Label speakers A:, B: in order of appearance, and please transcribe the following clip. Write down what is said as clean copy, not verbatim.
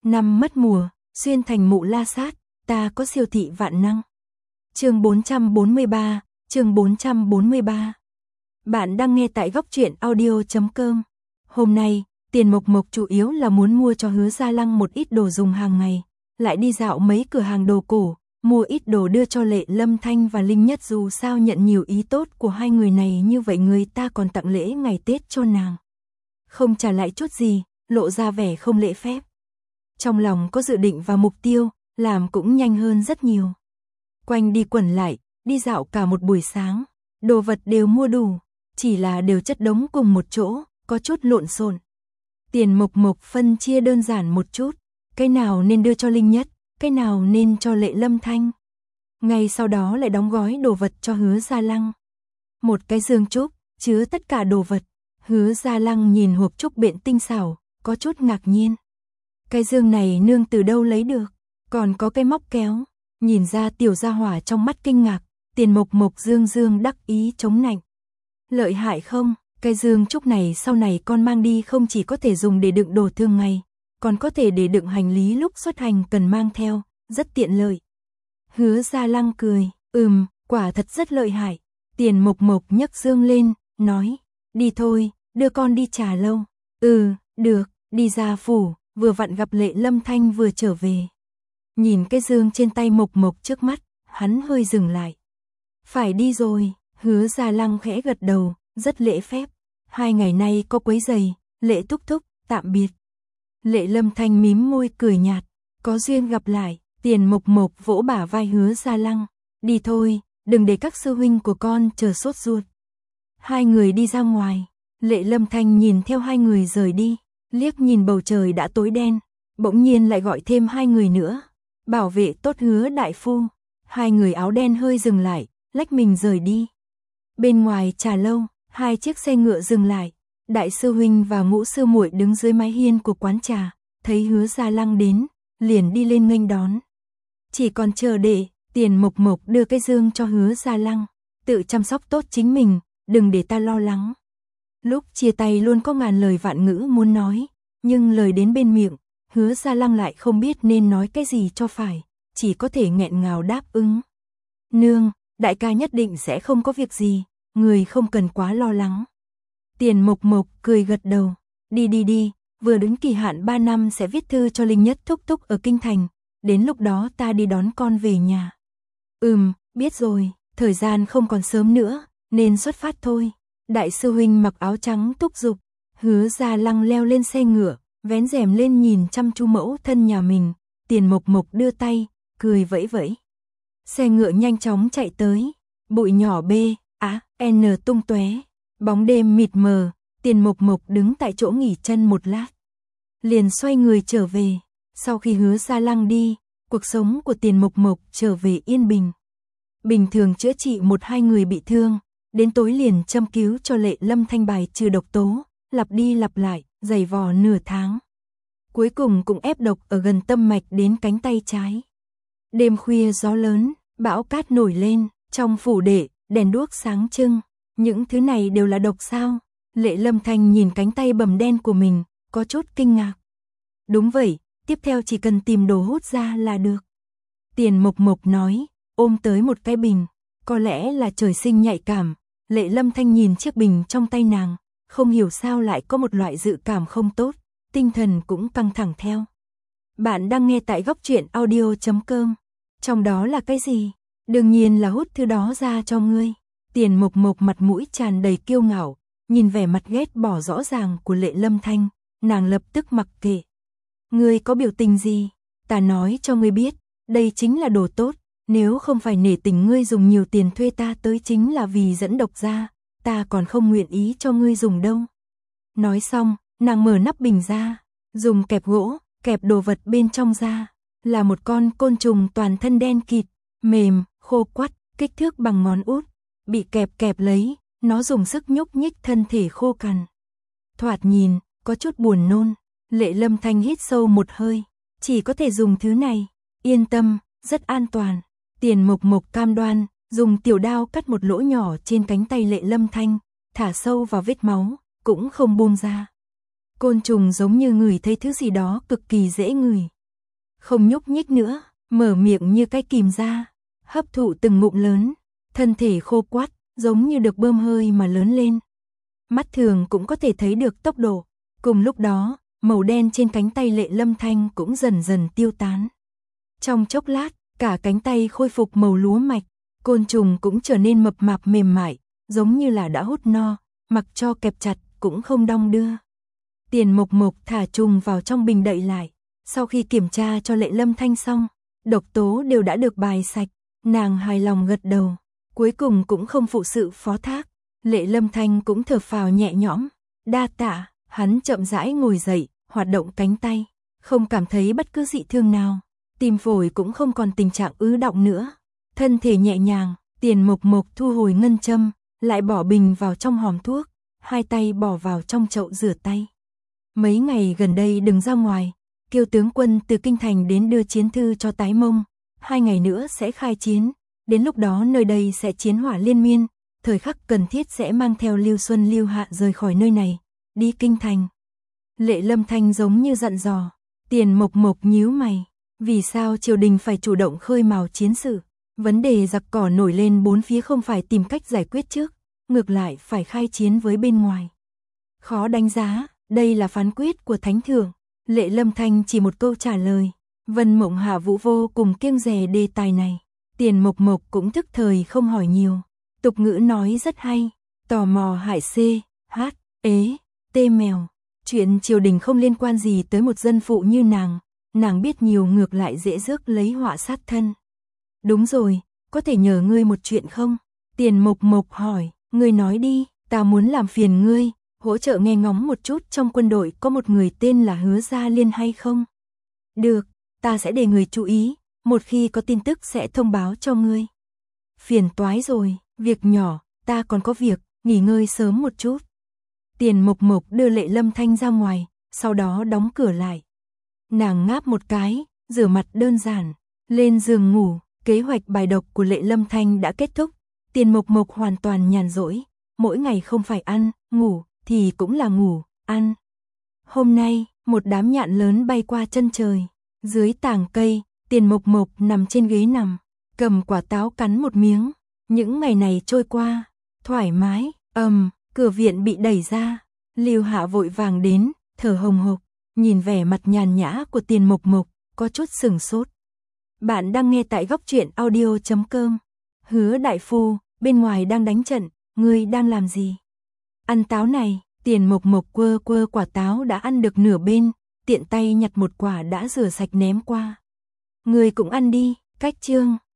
A: Năm mất mùa, xuyên thành mụ la sát, ta có siêu thị vạn năng. Chương 443, chương 443. Bạn đang nghe tại góc truyện audio.com. Hôm nay, Tiền Mộc Mộc chủ yếu là muốn mua cho Hứa Gia Lăng một ít đồ dùng hàng ngày, lại đi dạo mấy cửa hàng đồ cổ, mua ít đồ đưa cho Lệ Lâm Thanh và Linh Nhất, dù sao nhận nhiều ý tốt của hai người này như vậy người ta còn tặng lễ ngày Tết cho nàng. Không trả lại chút gì, lộ ra vẻ không lễ phép. Trong lòng có dự định và mục tiêu, làm cũng nhanh hơn rất nhiều. Quanh đi quẩn lại, đi dạo cả một buổi sáng, đồ vật đều mua đủ, chỉ là đều chất đống cùng một chỗ, có chút lộn xộn. Tiền Mộc Mộc phân chia đơn giản một chút, cái nào nên đưa cho Linh Nhất, cái nào nên cho Lệ Lâm Thanh. Ngay sau đó lại đóng gói đồ vật cho Hứa Gia Lăng. Một cái giường trúc, chứa tất cả đồ vật. Hứa Gia Lăng nhìn hộp trúc biện tinh xảo, có chút ngạc nhiên. Cái giường này nương từ đâu lấy được, còn có cái móc kéo. Nhìn ra tiểu gia hỏa trong mắt kinh ngạc, Tiền Mộc Mộc dương dương đắc ý chống nạnh. Lợi hại không, cái giường trúc này sau này con mang đi không chỉ có thể dùng để đựng đồ thường ngày, còn có thể để đựng hành lý lúc xuất hành cần mang theo, rất tiện lợi. Hứa Gia Lăng cười, quả thật rất lợi hại. Tiền Mộc Mộc nhấc dương lên, nói, đi thôi, đưa con đi trà lâu. Được, đi ra phủ, vừa vặn gặp Lệ Lâm Thanh vừa trở về. Nhìn cái dương trên tay Mộc Mộc trước mắt, hắn hơi dừng lại. Phải đi rồi, Hứa Gia Lăng khẽ gật đầu, rất lễ phép. 2 ngày nay có quấy giày, Lệ thúc thúc, tạm biệt. Lệ Lâm Thanh mím môi cười nhạt, có duyên gặp lại. Tiền Mộc Mộc vỗ bả vai Hứa Gia Lăng, đi thôi, đừng để các sư huynh của con chờ sốt ruột. Hai người đi ra ngoài, Lệ Lâm Thanh nhìn theo hai người rời đi, liếc nhìn bầu trời đã tối đen, bỗng nhiên lại gọi thêm 2 người nữa. Bảo vệ tốt Hứa đại phu. 2 người áo đen hơi dừng lại, lách mình rời đi. Bên ngoài trà lâu, 2 chiếc xe ngựa dừng lại. Đại sư huynh và Ngũ sư muội đứng dưới mái hiên của quán trà, thấy Hứa Gia Lăng đến, liền đi lên nghênh đón. Chỉ còn chờ để Tiền Mộc Mộc đưa cái dương cho Hứa Gia Lăng, tự chăm sóc tốt chính mình, đừng để ta lo lắng. Lúc chia tay luôn có ngàn lời vạn ngữ muốn nói, nhưng lời đến bên miệng, Hứa Gia Lăng lại không biết nên nói cái gì cho phải, chỉ có thể nghẹn ngào đáp ứng. Nương, đại ca nhất định sẽ không có việc gì, người không cần quá lo lắng. Tiền Mộc Mộc cười gật đầu, đi, vừa đến kỳ hạn 3 năm sẽ viết thư cho Linh Nhất thúc thúc ở Kinh Thành, đến lúc đó ta đi đón con về nhà. Biết rồi, thời gian không còn sớm nữa, nên xuất phát thôi. Đại sư huynh mặc áo trắng thúc giục. Hứa Gia Lăng leo lên xe ngựa, vén rèm lên nhìn chăm chú mẫu thân nhà mình. Tiền Mộc Mộc đưa tay, cười vẫy vẫy. Xe ngựa nhanh chóng chạy tới, bụi nhỏ N tung tóe, bóng đêm mịt mờ. Tiền Mộc Mộc đứng tại chỗ nghỉ chân một lát, liền xoay người trở về. Sau khi Hứa Gia Lăng đi, cuộc sống của Tiền Mộc Mộc trở về yên bình. Bình thường chữa trị 1-2 người bị thương, đến tối liền châm cứu cho Lệ Lâm Thanh bài trừ độc tố, lặp đi lặp lại, giày vò nửa tháng. Cuối cùng cũng ép độc ở gần tâm mạch đến cánh tay trái. Đêm khuya gió lớn, bão cát nổi lên, trong phủ đệ, đèn đuốc sáng trưng. Những thứ này đều là độc sao? Lệ Lâm Thanh nhìn cánh tay bầm đen của mình, có chút kinh ngạc. Đúng vậy, tiếp theo chỉ cần tìm đồ hút ra là được. Tiền Mộc Mộc nói, ôm tới một cái bình, có lẽ là trời sinh nhạy cảm. Lệ Lâm Thanh nhìn chiếc bình trong tay nàng, không hiểu sao lại có một loại dự cảm không tốt, tinh thần cũng căng thẳng theo. Bạn đang nghe tại góc truyện audio.com. Trong đó là cái gì? Đương nhiên là hút thứ đó ra cho ngươi. Tiền Mộc Mộc mặt mũi tràn đầy kiêu ngạo, nhìn vẻ mặt ghét bỏ rõ ràng của Lệ Lâm Thanh, nàng lập tức mặc kệ. Ngươi có biểu tình gì? Ta nói cho ngươi biết, đây chính là đồ tốt, nếu không phải nể tình ngươi dùng nhiều tiền thuê ta tới chính là vì dẫn độc ra, ta còn không nguyện ý cho ngươi dùng đâu. Nói xong, nàng mở nắp bình ra, dùng kẹp gỗ, kẹp đồ vật bên trong ra, là một con côn trùng toàn thân đen kịt, mềm, khô quắt, kích thước bằng ngón út, bị kẹp lấy, nó dùng sức nhúc nhích thân thể khô cằn. Thoạt nhìn, có chút buồn nôn. Lệ Lâm Thanh hít sâu một hơi, chỉ có thể dùng thứ này, yên tâm, rất an toàn. Tiền Mộc Mộc cam đoan, dùng tiểu đao cắt một lỗ nhỏ trên cánh tay Lệ Lâm Thanh, thả sâu vào vết máu, cũng không buông ra. Côn trùng giống như ngửi thấy thứ gì đó cực kỳ dễ ngửi, không nhúc nhích nữa, mở miệng như cái kìm ra, hấp thụ từng ngụm lớn, thân thể khô quắt, giống như được bơm hơi mà lớn lên. Mắt thường cũng có thể thấy được tốc độ. Cùng lúc đó, màu đen trên cánh tay Lệ Lâm Thanh cũng dần dần tiêu tán. Trong chốc lát, cả cánh tay khôi phục màu lúa mạch, côn trùng cũng trở nên mập mạp mềm mại, giống như là đã hút no, mặc cho kẹp chặt cũng không đong đưa. Tiền Mộc Mộc thả trùng vào trong bình đậy lại, sau khi kiểm tra cho Lệ Lâm Thanh xong, độc tố đều đã được bài sạch, nàng hài lòng gật đầu, cuối cùng cũng không phụ sự phó thác. Lệ Lâm Thanh cũng thở phào nhẹ nhõm, đa tạ. Hắn chậm rãi ngồi dậy, hoạt động cánh tay, không cảm thấy bất cứ dị thương nào, tim phổi cũng không còn tình trạng ứ đọng nữa. Thân thể nhẹ nhàng, Tiền Mộc Mộc thu hồi ngân châm, lại bỏ bình vào trong hòm thuốc, hai tay bỏ vào trong chậu rửa tay. Mấy ngày gần đây đừng ra ngoài, kêu tướng quân từ kinh thành đến đưa chiến thư cho Tái Mông, 2 ngày nữa sẽ khai chiến, đến lúc đó nơi đây sẽ chiến hỏa liên miên, thời khắc cần thiết sẽ mang theo Lưu Xuân Lưu Hạ rời khỏi nơi này, đi kinh thành. Lệ Lâm Thanh giống như dặn dò. Tiền Mộc Mộc nhíu mày, vì sao triều đình phải chủ động khơi mào chiến sự? Vấn đề giặc cỏ nổi lên bốn phía không phải tìm cách giải quyết trước, ngược lại phải khai chiến với bên ngoài. Khó đánh giá, đây là phán quyết của Thánh Thượng. Lệ Lâm Thanh chỉ một câu trả lời. Vân Mộng Hạ Vũ vô cùng kiêng dè đề tài này. Tiền Mộc Mộc cũng thức thời không hỏi nhiều. Tục ngữ nói rất hay, tò mò hại xê, hát, ế, tê mèo. Chuyện triều đình không liên quan gì tới một dân phụ như nàng biết nhiều ngược lại dễ rước lấy họa sát thân. Đúng rồi, có thể nhờ ngươi một chuyện không? Tiền Mộc Mộc hỏi, ngươi nói đi, ta muốn làm phiền ngươi, hỗ trợ nghe ngóng một chút trong quân đội có một người tên là Hứa Gia Liên hay không? Được, ta sẽ để người chú ý, một khi có tin tức sẽ thông báo cho ngươi. Phiền toái rồi, việc nhỏ, ta còn có việc, nghỉ ngơi sớm một chút. Tiền Mộc Mộc đưa Lệ Lâm Thanh ra ngoài, sau đó đóng cửa lại. Nàng ngáp một cái, rửa mặt đơn giản, lên giường ngủ, kế hoạch bài độc của Lệ Lâm Thanh đã kết thúc. Tiền Mộc Mộc hoàn toàn nhàn rỗi, mỗi ngày không phải ăn, ngủ, thì cũng là ngủ, ăn. Hôm nay, một đám nhạn lớn bay qua chân trời, dưới tàng cây, Tiền Mộc Mộc nằm trên ghế nằm, cầm quả táo cắn một miếng. Những ngày này trôi qua, thoải mái, cửa viện bị đẩy ra, Lưu Hạ vội vàng đến, thở hồng hộc, nhìn vẻ mặt nhàn nhã của Tiền Mộc Mộc, có chút sửng sốt. Bạn đang nghe tại góc truyện audio.com. Hứa đại phu, bên ngoài đang đánh trận, ngươi đang làm gì? Ăn táo này. Tiền Mộc Mộc quơ quơ quả táo đã ăn được nửa bên, tiện tay nhặt một quả đã rửa sạch ném qua. Ngươi cũng ăn đi, cách chương.